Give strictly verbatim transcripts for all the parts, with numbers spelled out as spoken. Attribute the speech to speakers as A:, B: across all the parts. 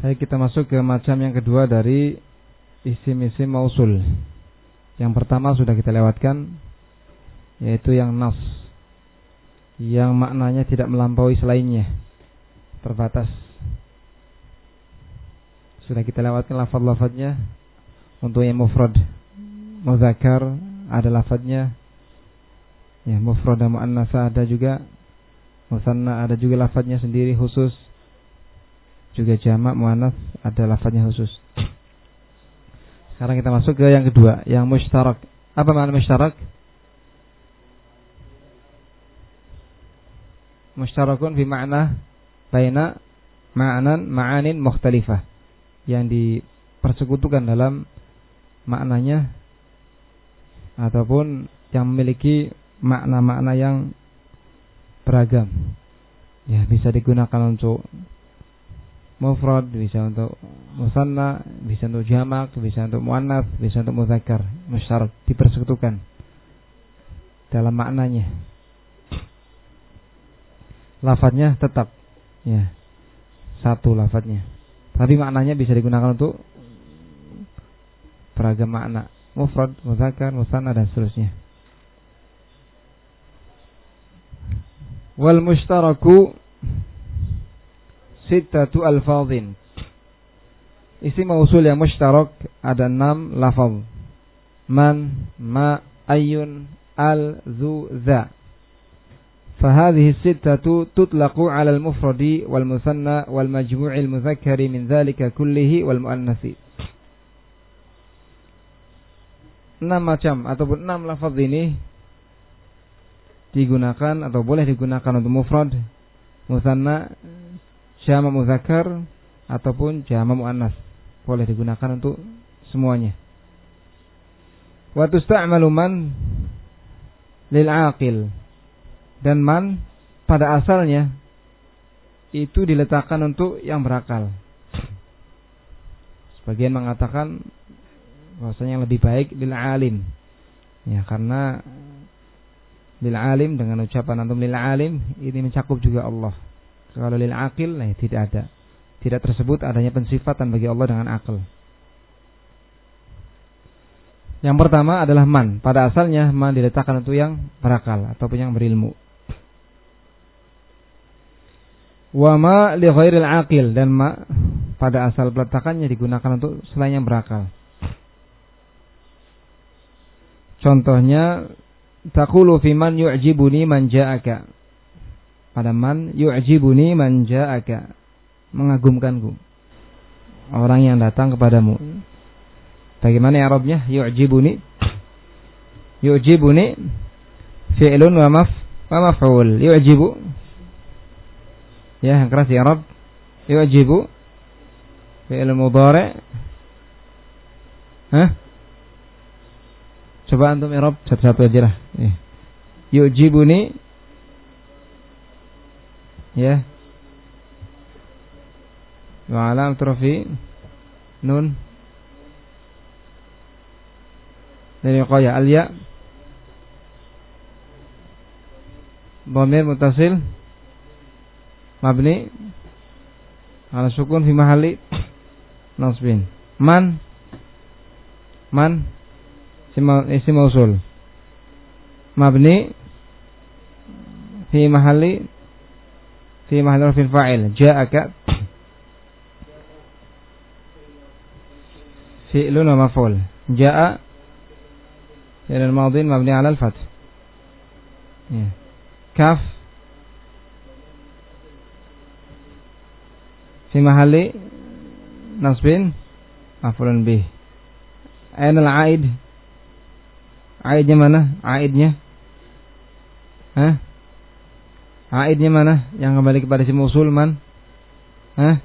A: Baik, kita masuk ke macam yang kedua dari isim-isim mausul. Yang pertama sudah kita lewatkan, yaitu yang nas, yang maknanya tidak melampaui selainnya, terbatas. Sudah kita lewatkan lafaz-lafaznya. Untuk yang mufrad muzakkar ada lafaznya, ya, mufrad dan muannats ada juga, musanna ada juga lafaznya sendiri khusus, juga jamak muannats ada lafaznya khusus. Sekarang kita masuk ke yang kedua, yang mushtarak. Apa makna mushtarak? Mushtarakun fi ma'na baina ma'anan ma'anin mukhtalifah, yang dipersekutukan dalam maknanya ataupun yang memiliki makna-makna yang beragam. Ya, bisa digunakan untuk mufrad, bisa untuk musanna, bisa untuk jamak, bisa untuk muannats, bisa untuk muzakkar. Musytarak, dipersekutukan dalam maknanya. Lafadznya tetap, ya, satu lafadznya, tapi maknanya bisa digunakan untuk beragam makna, mufrad, muzakkar, musanna dan seterusnya. Wal mushtaraku sittatu alfadhin. Isim mausul yang mushtarak ada enam lafaz. Man, ma, ayyun, al, zu, za. فهذه الستة تطلق على المفرد والمثنى والمجموع المذكر من ذلك كله والمؤنث. Enam macam ataupun enam lafaz ini digunakan atau boleh digunakan untuk mufrad, mutsanna, jamak muzakkar ataupun jamak muannats. Boleh digunakan untuk semuanya. Wa tusta'malu man lil 'aqil. Dan man pada asalnya itu diletakkan untuk yang berakal. Sebagian mengatakan bahwasanya yang lebih baik lil alim. Ya, karena lil alim dengan ucapan antum lil alim ini mencakup juga Allah. Kalau lil aqil, nah, tidak ada. Tidak tersebut adanya pensifatan bagi Allah dengan akal. Yang pertama adalah man. Pada asalnya man diletakkan untuk yang berakal ataupun yang berilmu. Wa ma li ghairil aqil, dan ma pada asal peletakannya digunakan untuk selain yang berakal. Contohnya taqulu fi man yu'jibuni man ja'aka. Pada man yu'jibuni man ja'aka, mengagumkanku orang yang datang kepadamu. Bagaimana i'rabnya yu'jibuni? Yu'jibuni fi'lun wa maf wa maf'ul. Yu'jibu, ya, yang keras i'rab. Yu'jibu fi'il mudhari'. Hah? Coba antum i'rab satu-satu aja lah. Ya. Yu'jibuni, ya, wa alam turfi nun dari qaya al-ya, dhamir muttasil mabni ala sukun fi mahalli nasbin. Man, man isim mausul mabni fi mahalli fi mahalli raf'il fa'il. Ja'aka fi'lun wa maf'ul. Ja'a fi'l al-madhi mabni 'ala al-fath. Ya. Kaf fi mahalli nasbin maf'ulun bih. Aina al-'aid? Aidnya mana? Aidnya? Hah? Aidnya mana? Yang kembali kepada isim mausul man? Hah?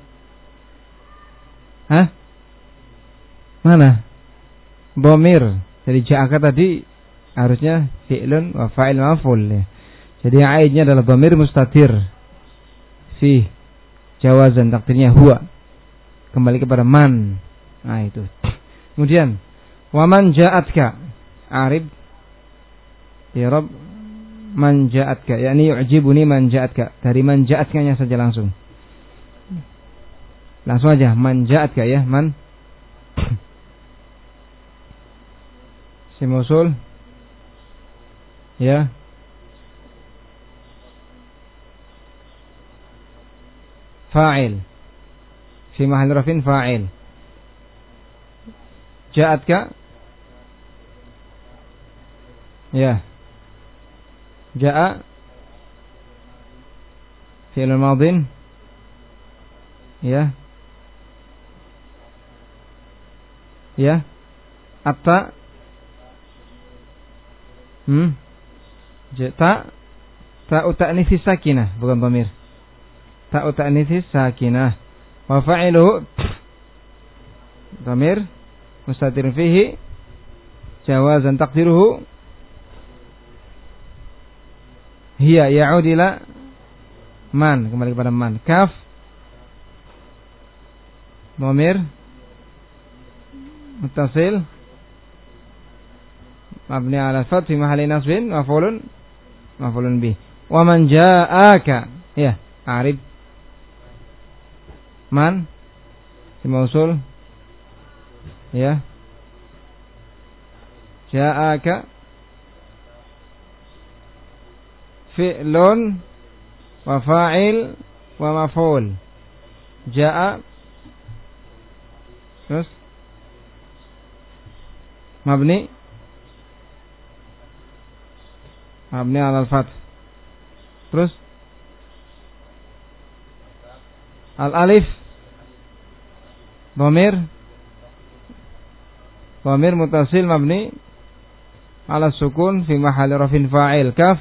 A: Hah? Mana? Dhamir. Jadi ja'aka tadi harusnya fi'lun wa fa'il maf'ul, ya. Jadi aidnya adalah dhamir mustatir fi jawazan, takdirnya huwa, kembali kepada man. Nah, itu. Kemudian wa man ja'atka, arib i'rab man ja'atka, yakni yu'jibuni man ja'atka. Dari man ja'atkanya saja langsung. Langsung aja, man ja'atka ya, man. Si mausul. Ya. Fa'il. Fi mahall rafin fa'il. Ja'atka. Ya. Ja'a. Fi'il madin. Ya. Ya. Atta. Hmm. Ta. Ta ta'nits sakinah, bukan dhamir. Ta ta'nits sakinah. Wa fa'iluhu dhamir mustatir fihi jawazan taqdiruhu hiya ya'ud ila man, kembali kepada man. Kaf dhamir muttasil mabni ala fath fi mahalli nasbin maf'ulun maf'ulun bih. Wa man ja'aka ya a'rib man si mausul ya ja'aka fi'lun wa fa'il wa maf'ul. Ja'a terus mabni mabni ala al-fath. Terus al-alif dhamir dhamir muttasil mabni ala sukun fi mahalli rafin fa'il. Kaf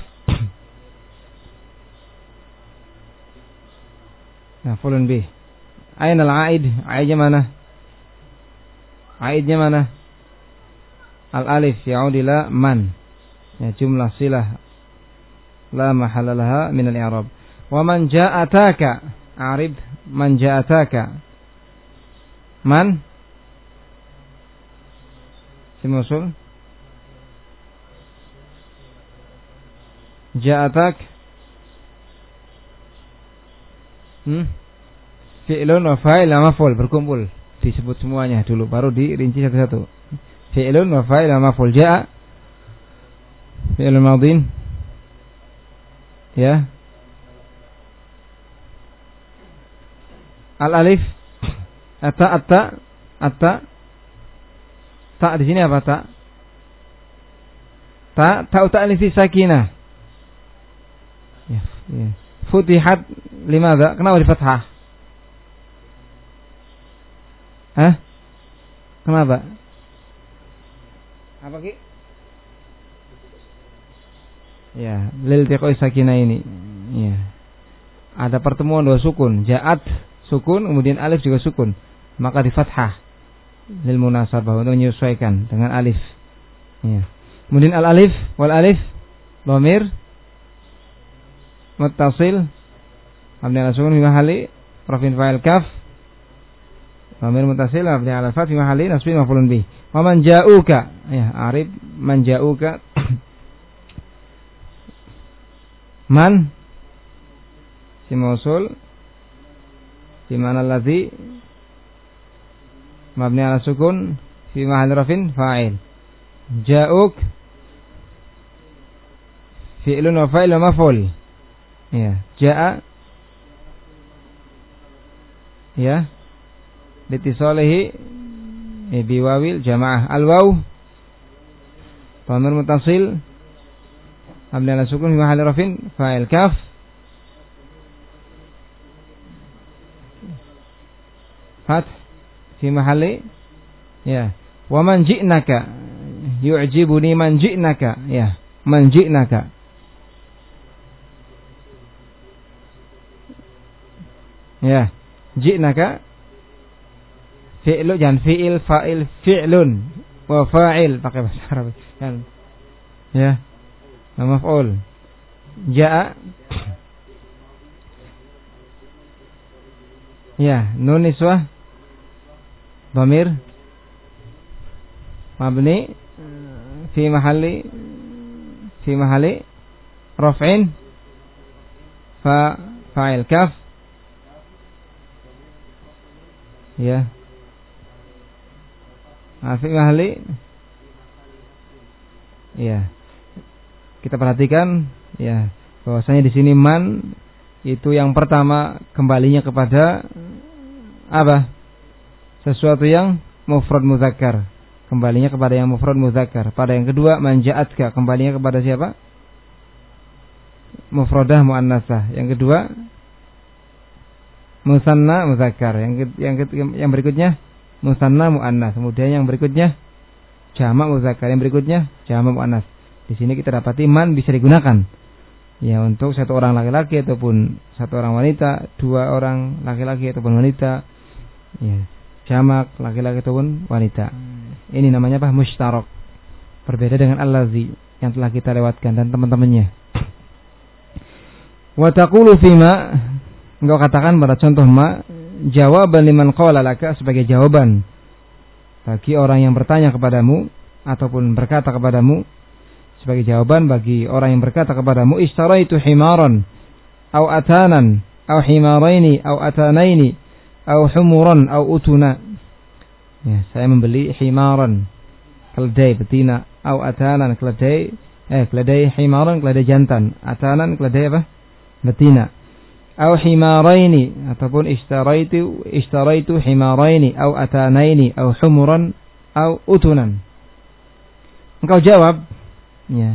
A: maf'ulun bih. Aina al-a'id? A'idnya mana? A'idnya mana? Al-alif ya'ud ila man. Ya, jumlah silah la mahalla laha min al-i'rab. Wa man ja'ataka a'rib man ja'ataka. Man si mausul. Ja'atak hmm fi'lun wa fa'il wa maf'ul, berkumpul disebut semuanya dulu baru dirinci satu-satu. Fi'lun wa fa'il wa maf'ul. Ja'a fi'lun madin ya. Al-alif atta atta atta ta di sini apa ta? Ta ta ta'nits sakinah. Ya, ya. Futihat limadha? Kenapa di fathah? Hah? Kenapa? Apa ki? Ya, lil tiqoi sakinah ini. Ya. Ada pertemuan dua sukun, ja'at sukun, kemudian alif juga sukun, maka di fathah lil munasabah untuk menyesuaikan dengan alif. Ya. Kemudian al alif wal alif dhamir muttasil mabni ala sukun fi mahalli rafin fa'il. Kaf dhamir muttasil mabni ala fath fi mahalli nasbin maf'ulun bih. Wa man ja'uka ya arif man ja'uka man si mausul di mana allazi mabni ala sukun fi mahalli rafin fa'il. Ja'uk fi'lun wa fa'il wa maf'ul. Ya, ja'a ya litisalihi bi wawil jamaah. Al waw dhamir muttasil mabni ala sukun fi mahalli rafin fa'il. Kaf fath fi mahalli ya. Wa man ji'naka yu'jibuni man ji'naka ya man ji'naka. Ya, ji'naka fi'lu jangan fi'il fa'il fi'lun wa fa'il pakai bahasa Arab kan. Ya. Maf'ul. Ja'a ya nun niswah dhamir mabni fi mahalli fi mahalli raf'in fa fa'il. Kaf Ya. Fi mahali. Ya. Kita perhatikan ya, bahwasanya di sini man itu yang pertama kembalinya kepada apa? Sesuatu yang mufrad muzakkar. Kembalinya kepada yang mufrad muzakkar. Pada yang kedua man ja'atka, kembalinya kepada siapa? Mufradah muannasah. Yang kedua musanna muzakkar. Yang yang yang berikutnya musanna muannas. Kemudian yang berikutnya jamak muzakkar. Yang berikutnya jamak muannas. Di sini kita dapati man bisa digunakan ya untuk satu orang laki-laki ataupun satu orang wanita, dua orang laki-laki ataupun wanita, ya, jamak laki-laki ataupun wanita. Ini namanya apa? Mushtarak. Berbeda dengan allazi yang telah kita lewatkan dan teman-temannya. Wa taqulu fima, engkau katakan pada contoh ma, jawaban liman qala laka, sebagai jawaban bagi orang yang bertanya kepadamu ataupun berkata kepadamu, sebagai jawaban bagi orang yang berkata kepadamu, ishtaraitu himaran au atanan au himaraini au atanaini au humuran au utuna. Ya, saya membeli himaran, keledai betina, au atanan, keledai eh keledai himaran, keledai jantan, atanan, keledai apa? Betina. Au himaraini, ataupun ishtaraitu ishtaraitu himaraini au atanaini au humuran au utunan. Engkau jawab, ya,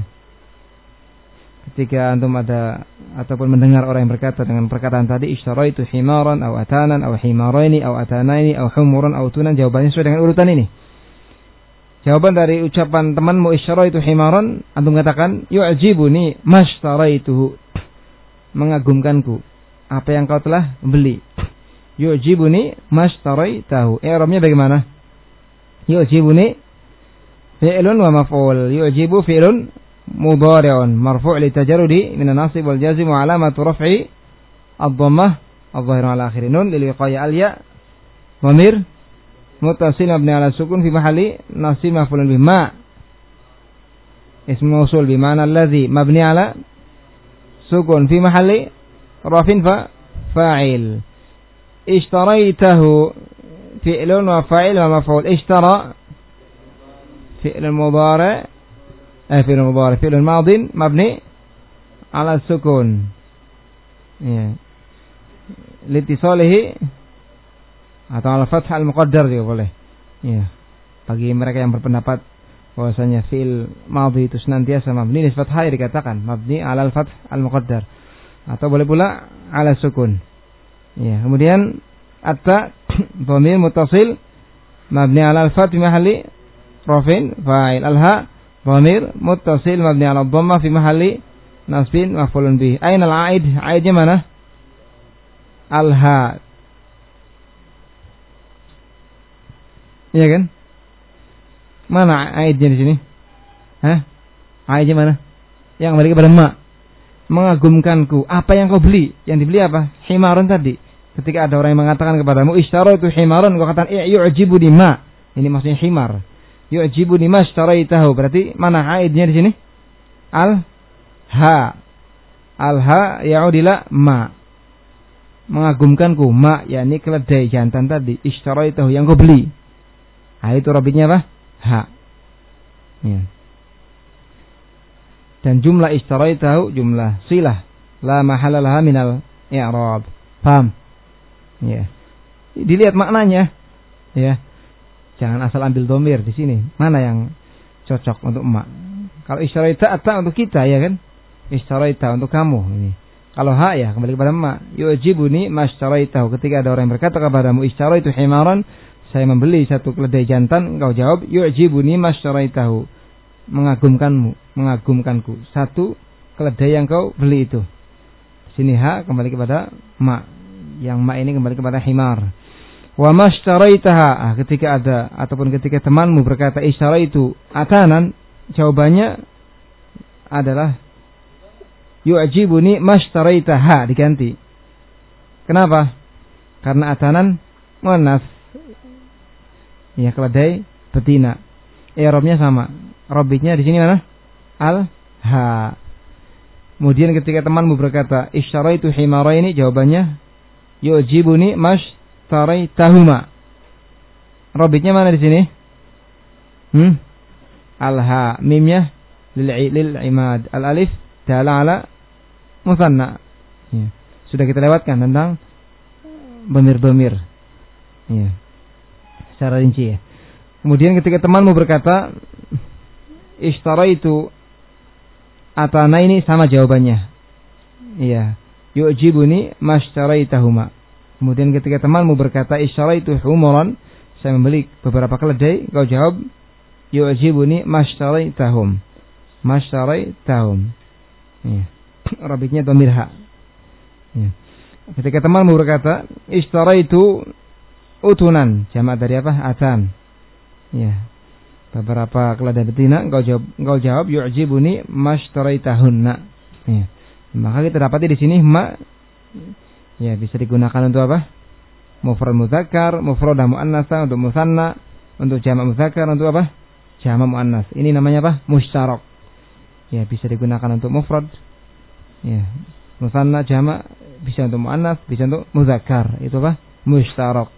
A: ketika antum ada ataupun mendengar orang yang berkata dengan perkataan tadi, ishtaraitu himaran au atanan au himaraini au atanaini au humuran au utunan, jawabannya sesuai dengan urutan ini. Jawaban dari ucapan temanmu ishtaraitu himaran, antum katakan yu'jibuni mashtaraituhu, mengagumkanku apa yang kau telah beli. Yu'jibuni mashtaraitahu, i'rabnya bagaimana? Yu'jibuni fi'lun wa maf'ul. Yu'jibu fi'lun mudhari'un marfu' li tajarrudi min an-nasib wal jazm wa alamatu raf'i ad-dhammah adh-dhahira 'ala akhir nun lil wiqaya al-ya dhamir muttasil mabni 'ala sukun fi mahalli nasib maf'ulun bih. Ma ism mausul bi ma'na alladhi mabni 'ala sukun fi mahalli rafin fa fa'il. Ishtaraitahu fi'lun wa fa'il wa maf'ul. Ishtara فعل المضارع eh فعل المضارع فعل الماض مبني على السكون ya litisalihi atau al fath al muqaddar juga boleh ya, bagi mereka yang berpendapat bahwasanya fi'il madhi itu senantiasa mabni nisbat hai dikatakan mabni ala al fath al muqaddar, atau boleh pula ala sukun ya. Kemudian atta dhamir muttasil mabni ala al fath fi mahalli rafin fa'il. Al-ha dhamir muttasil mabni 'ala dhammah fi mahalli nasbin maf'ulun bih. Aina al-'aid? Aidnya mana? Al-ha. Iya kan? Mana aidnya di sini? Hah? Aidnya mana? Yang kembali kepada ma. Mengagumkanku. Apa yang kau beli? Yang dibeli apa? Himaran tadi. Ketika ada orang yang mengatakan kepadamu ishtaraitu himaran, kau katakan i'yu'jibuni ma. Ini maksudnya himar. Yu'jibuni mashtaraitahu, berarti mana aidnya di sini? Al-ha. Al-ha ya'udila ma. Mengagumkanku, ma yakni keledai jantan tadi, ishtaraitahu yang kau beli. Ha, itu rabitnya apa? Ha. Ya. Dan jumlah ishtaraitahu jumlah silah la mahala laha minal i'rab. Paham? Ya. Dilihat maknanya. Ya. Jangan asal ambil dhamir di sini. Mana yang cocok untuk emak? Kalau ishtaraita atta untuk kita ya kan? Ishtaraita untuk kamu ini. Kalau ha ya kembali kepada emak. Yu'jibuni mashtaraitahu. Ketika ada orang yang berkata kepadamu ishtaraitu himaran, saya membeli satu keledai jantan, engkau jawab yu'jibuni mashtaraitahu, mengagumkanmu, mengagumkanku. Satu keledai yang kau beli itu. Sini ha kembali kepada emak. Yang emak ini kembali kepada himar. Wa mashtaraitaha, ketika ada ataupun ketika temanmu berkata ishtaraitu atanan, jawabannya adalah yu'jibuni mashtaraitaha, diganti. Kenapa? Karena atanan muannas. Ya, keledai betina. I'rabnya sama. Rabitnya di sini mana? Al-ha. Kemudian ketika temanmu berkata ishtaraitu himaraini, jawabannya yu'jibuni mash taraitahuma. Robitnya mana di sini? Hmm? Al-ha, mimnya lil lil imad, al-alif dalla ala musanna. Ya. Sudah kita lewatkan tentang bamir-bamir. Ya. Secara rinci ya. Kemudian ketika temanmu berkata ishtaraitu atana, ini sama jawabannya. Iya. Yu'jibuni mashtaraitahuma. Kemudian ketika temanmu berkata ishtaraitu humuran, saya membeli beberapa keledai, kau jawab yu'jibuni mashtaraitahum. Mashtaraitahum. Iya. Rabitnya dhamir ha. Iya. Ketika temanmu berkata ishtaraitu utunan, jamak dari apa? Atan. Ya. Beberapa keledai betina, engkau jawab engkau jawab yu'jibuni mashtaraitahunna. Ya. Maka kita dapati di sini ma ya bisa digunakan untuk apa? Mufrad mudzakkar, mufrad muannats, untuk musanna, untuk jamak mudzakkar, untuk apa? Jamak muannas. Ini namanya apa? Musytarak. Ya, bisa digunakan untuk mufrad. Ya. Musanna, jamak, bisa untuk muannas, bisa untuk mudzakkar. Itu apa? Musytarak.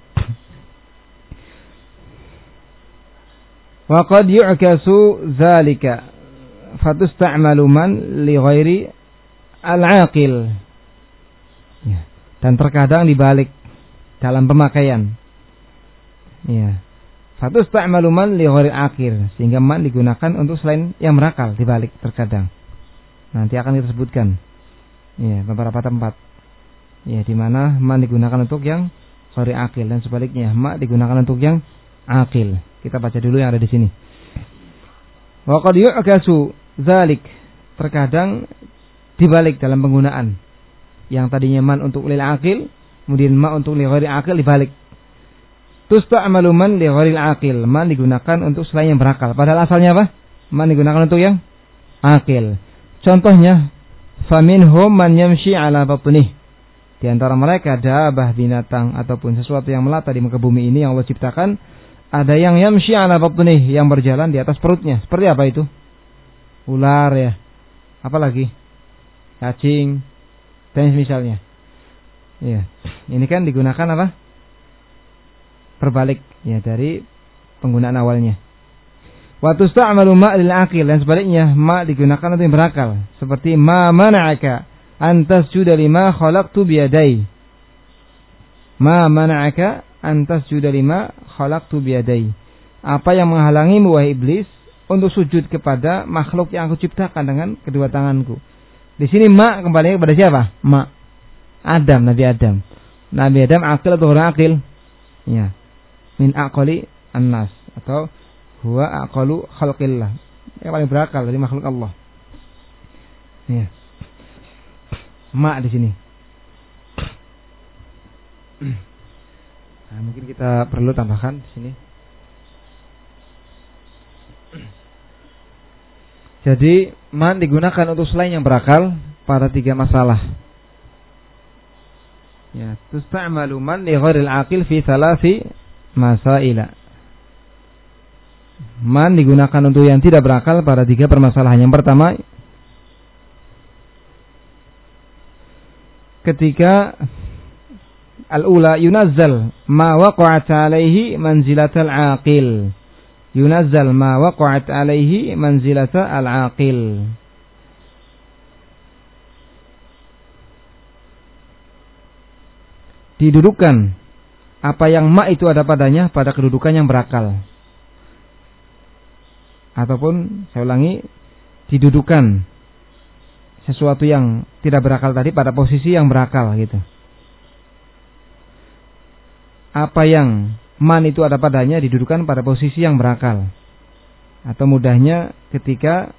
A: Wa qad yu'kasu dzalika fatusta'malu man li ghairi al-aqil. Ya. Dan terkadang dibalik dalam pemakaian. Ya. Fatusta'malu man li ghairi al-aqil, sehingga man digunakan untuk selain yang berakal, dibalik terkadang. Nanti akan kita sebutkan. Ya, beberapa tempat. Ya, di mana man digunakan untuk yang ghairi aqil dan sebaliknya ma digunakan untuk yang aqil. Kita baca dulu yang ada di sini. Wa qad yu'kasu dzalik, terkadang dibalik dalam penggunaan. Yang tadinya man untuk lil aqil, kemudian ma untuk li ghairi aqil dibalik. Tusta'malu man li ghairi aqil, man digunakan untuk selain yang berakal. Padahal asalnya apa? Man digunakan untuk yang aqil. Contohnya, faminhum man yamshi ala batnih. Di antara mereka dabah, binatang ataupun sesuatu yang melata di muka bumi ini yang Allah ciptakan, ada yang yamshi ala batnih, yang berjalan di atas perutnya. Seperti apa itu? Ular ya. Apalagi? Cacing dan misalnya. Ya. Ini kan digunakan apa? Berbalik ya dari penggunaan awalnya. Wa tusta'malu ma lil aqil, dan sebaliknya ma digunakan untuk yang berakal. Seperti ma mana'aka an tasjuda lima khalaqtu biyadai. Ma mana'aka antas juda lima khalaqtu biyadai. Apa yang menghalangimu wahai iblis untuk sujud kepada makhluk yang aku ciptakan dengan kedua tanganku? Di sini ma kembali kepada siapa? Ma. Adam, Nabi Adam. Nabi Adam akil atau orang akil? Ya. Min aqali annas, atau huwa aqalu khalqillah. Yang paling berakal dari makhluk Allah. Ya. Ma di sini. Nah, mungkin kita perlu tambahkan di sini. Jadi man digunakan untuk selain yang berakal pada tiga masalah. Ya, tusta'malu man li ghairil aqil fi thalathi masaila. Man digunakan untuk yang tidak berakal pada tiga permasalahan. Yang pertama, ketika al-ula yunazzal ma waqa'at alaihi manzilatal aqil. Yunazzal ma waqa'at alaihi manzilatal aqil. Didudukan apa yang ma itu ada padanya pada kedudukan yang berakal. Ataupun saya ulangi, didudukan sesuatu yang tidak berakal tadi pada posisi yang berakal gitu. Apa yang man itu ada padanya didudukan pada posisi yang berakal. Atau mudahnya ketika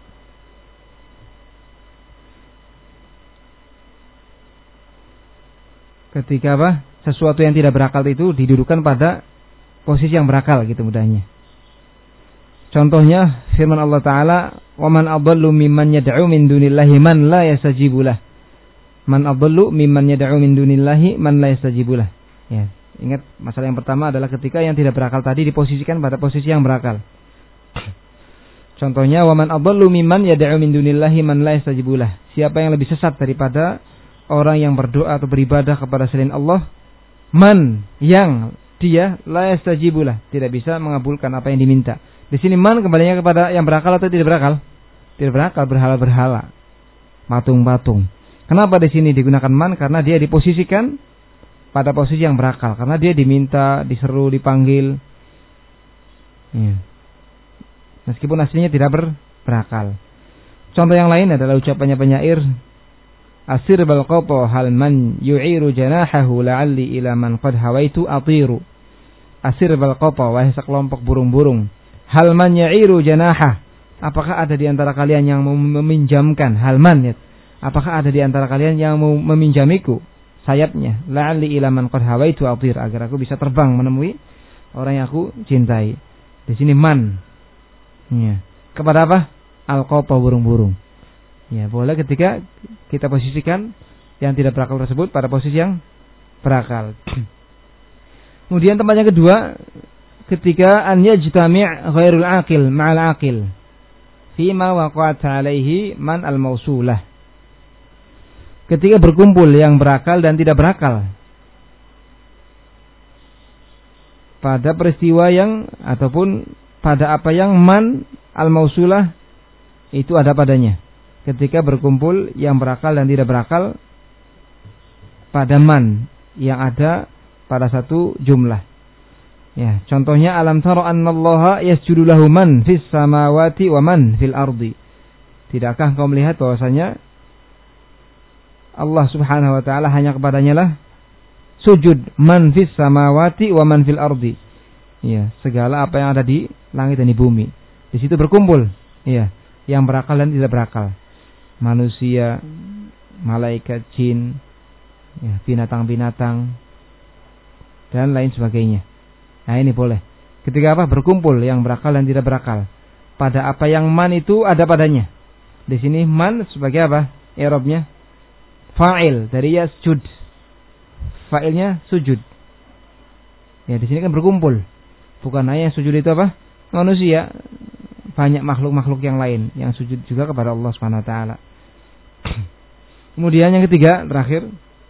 A: ketika apa? Sesuatu yang tidak berakal itu didudukan pada posisi yang berakal gitu mudahnya. Contohnya firman Allah Ta'ala, "Wa man adallu mimman yad'u min dunillahi man la yastajibu lah." Man adallu mimman yad'u min dunillahi man la yastajibu lah. Ya. Ingat, masalah yang pertama adalah ketika yang tidak berakal tadi diposisikan pada posisi yang berakal. Contohnya, wa man adallu mimman yad'u min dunillahi man la yastajibu lah. Siapa yang lebih sesat daripada orang yang berdoa atau beribadah kepada selain Allah, man yang dia la yastajibulah, tidak bisa mengabulkan apa yang diminta. Di sini man kembalinya kepada yang berakal atau tidak berakal? Tidak berakal, berhala-berhala, patung-patung. Kenapa di sini digunakan man? Karena dia diposisikan pada posisi yang berakal, karena dia diminta, diseru, dipanggil. Ya. Meskipun aslinya tidak ber, berakal. Contoh yang lain adalah ucapannya penyair, asir bal qata hal man yu'iru janahahu la'alli ila man qad hawaitu atiru. Asir bal qata, wahai sekelompok burung-burung, hal man yu'iru janaha, apakah ada di antara kalian yang meminjamkan, hal man ya, apakah ada di antara kalian yang mau meminjamiku sayapnya, la'alli ila man qad hawaitu atir, agar aku bisa terbang menemui orang yang aku cintai. Di sini man, ya. Kepada apa? Al-qata, burung-burung. Ya, boleh ketika kita posisikan yang tidak berakal tersebut pada posisi yang berakal. Kemudian tempat yang kedua, ketika an yajtami' ghairul aqil ma'al aqil fima waqa'at 'alaihi man al-mausulah. Ketika berkumpul yang berakal dan tidak berakal pada peristiwa yang ataupun pada apa yang man al-mausulah itu ada padanya. Ketika berkumpul yang berakal dan tidak berakal pada man yang ada pada satu jumlah. Ya, contohnya alam tara annallaha yasjudu lahu man fis samawati wa man fil ardi. Tidakkah kau melihat bahwasanya Allah Subhanahu wa taala hanya kepadanya lah sujud man fis samawati wa man fil ardi. Ya, segala apa yang ada di langit dan di bumi. Di situ berkumpul, ya, yang berakal dan tidak berakal. Manusia, malaikat, jin, ya, binatang-binatang dan lain sebagainya. Nah, ini boleh. Ketika apa? Berkumpul yang berakal dan tidak berakal. Pada apa yang man itu ada padanya. Di sini man sebagai apa? I'rabnya fa'il dari yasjud. Fa'ilnya sujud. Ya, di sini kan berkumpul. Bukan hanya yang sujud itu apa? Manusia, banyak makhluk-makhluk yang lain yang sujud juga kepada Allah Subhanahu wa taala. Kemudian yang ketiga, terakhir,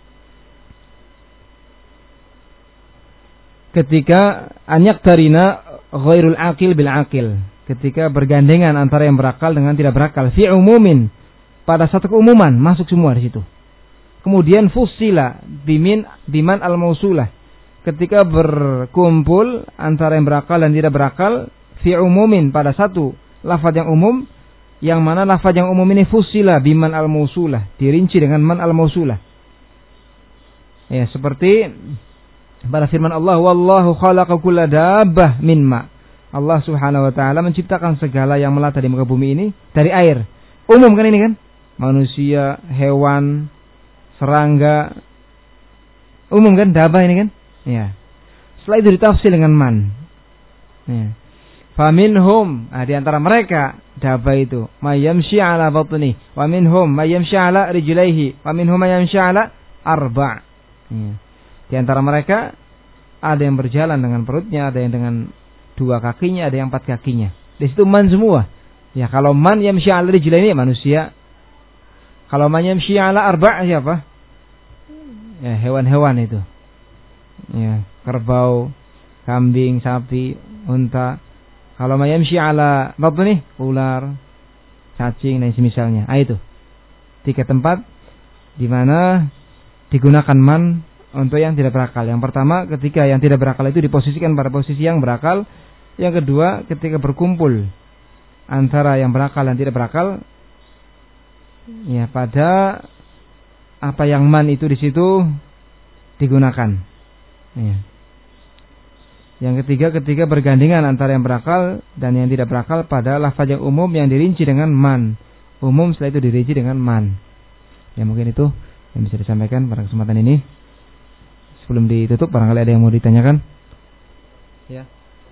A: ketika anyak tarina ghairul aqil bil aqil, ketika bergandengan antara yang berakal dengan tidak berakal, fi umumin, pada satu keumuman masuk semua di situ. Kemudian fusila bimin biman al mausulah, ketika berkumpul antara yang berakal dan tidak berakal, fi umumin, pada satu lafaz yang umum, yang mana lafaz yang umum ini fusila biman al mausulah, dirinci dengan man al mausulah. Ya, seperti pada firman Allah, wallahu khalaqa kulla dabbah min ma. Allah Subhanahu wa taala menciptakan segala yang melata di muka bumi ini dari air. Umum kan ini kan? Manusia, hewan, serangga. Umum kan, dabbah ini kan? Ya. Setelah itu ditafsir dengan man. Ya. Faminhum, nah, di antara mereka dabbah itu mayamshi ala batni, wa minhum mayamshi ala rijlaihi, wa minhum mayamshi ala arba'. Ya. Di antara mereka ada yang berjalan dengan perutnya, ada yang dengan dua kakinya, ada yang empat kakinya. Di situ man semua. Ya, kalau man yamshi ala rijlaini manusia. Kalau man yamshi ala arba' siapa? Ya, hewan-hewan itu. Ya, kerbau, kambing, sapi, unta. Kalau mayamshi ala batni, ular, cacing dan semisalnya. Ah, itu tiga tempat di mana digunakan man untuk yang tidak berakal. Yang pertama, ketika yang tidak berakal itu diposisikan pada posisi yang berakal. Yang kedua, ketika berkumpul antara yang berakal dan tidak berakal, ya, pada apa yang man itu di situ digunakan. Ya. Yang ketiga, ketika bergandengan antara yang berakal dan yang tidak berakal pada lafaz yang umum yang dirinci dengan man. Umum setelah itu dirinci dengan man. Ya, mungkin itu yang bisa disampaikan pada kesempatan ini. Sebelum ditutup, barangkali ada yang mau ditanyakan? Ya.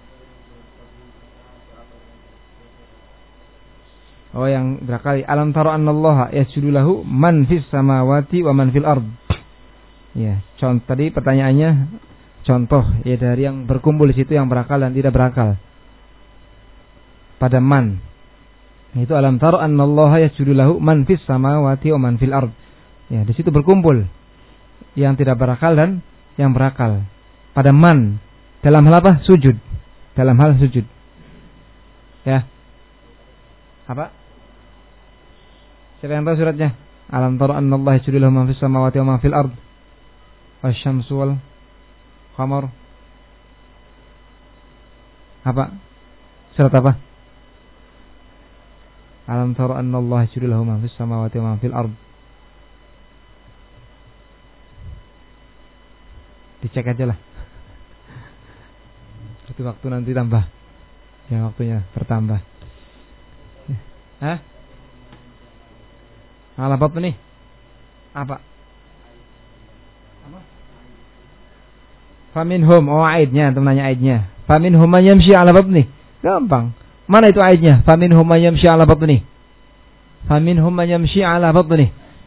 A: Oh, yang berakal, alam tara annallaha yasjudu lahu man fis samawati wa man fil ard. Ya, contoh tadi pertanyaannya contoh ya dari yang berkumpul di situ yang berakal dan tidak berakal. Pada man. Itu alam tara annallaha yasjudu lahu man fis samawati wa man fil ard. Ya, di situ berkumpul yang tidak berakal dan yang berakal. Pada man Dalam hal apa? Sujud. Dalam hal sujud. Ya. Apa? Siapa yang tahu suratnya? Alam tara anna Allah yasjudu lahu man fis samawati wa man fil ard. Wasyamsu wal qamar. Apa? Surat apa? Alam tara anna Allah yasjudu lahu man fis samawati wa man fil ard. Dicek aja lah. Itu waktu nanti tambah. Ya waktunya bertambah. Hah? Ala bab nih? Apa? Apa? Faminhum, oh aidnya, antum nanya aidnya. Faminhum man yamshi ala bab nih. Gampang. Mana itu aidnya? Faminhum man yamshi ala bab nih. Faminhum man yamshi ala bab nih.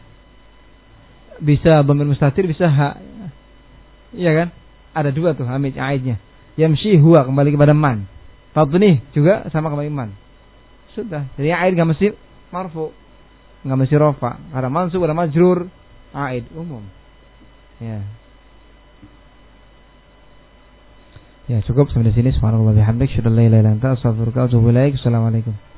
A: Bisa dhamir mustatir, bisa ha. Iya kan? Ada dua tuh hamid aidnya. Yamshi huwa kembali kepada man. Fadni juga sama kembali man. Sudah. Jadi aid enggak mesti marfu. Enggak mesti rafa. Ada mansub, ada majrur, aid umum. Ya. Ya, cukup sampai di sini. Subhanallah wa bihamdik, syadallah la ilaha illa anta, astaghfiruka wa atubu ilaik. Assalamualaikum.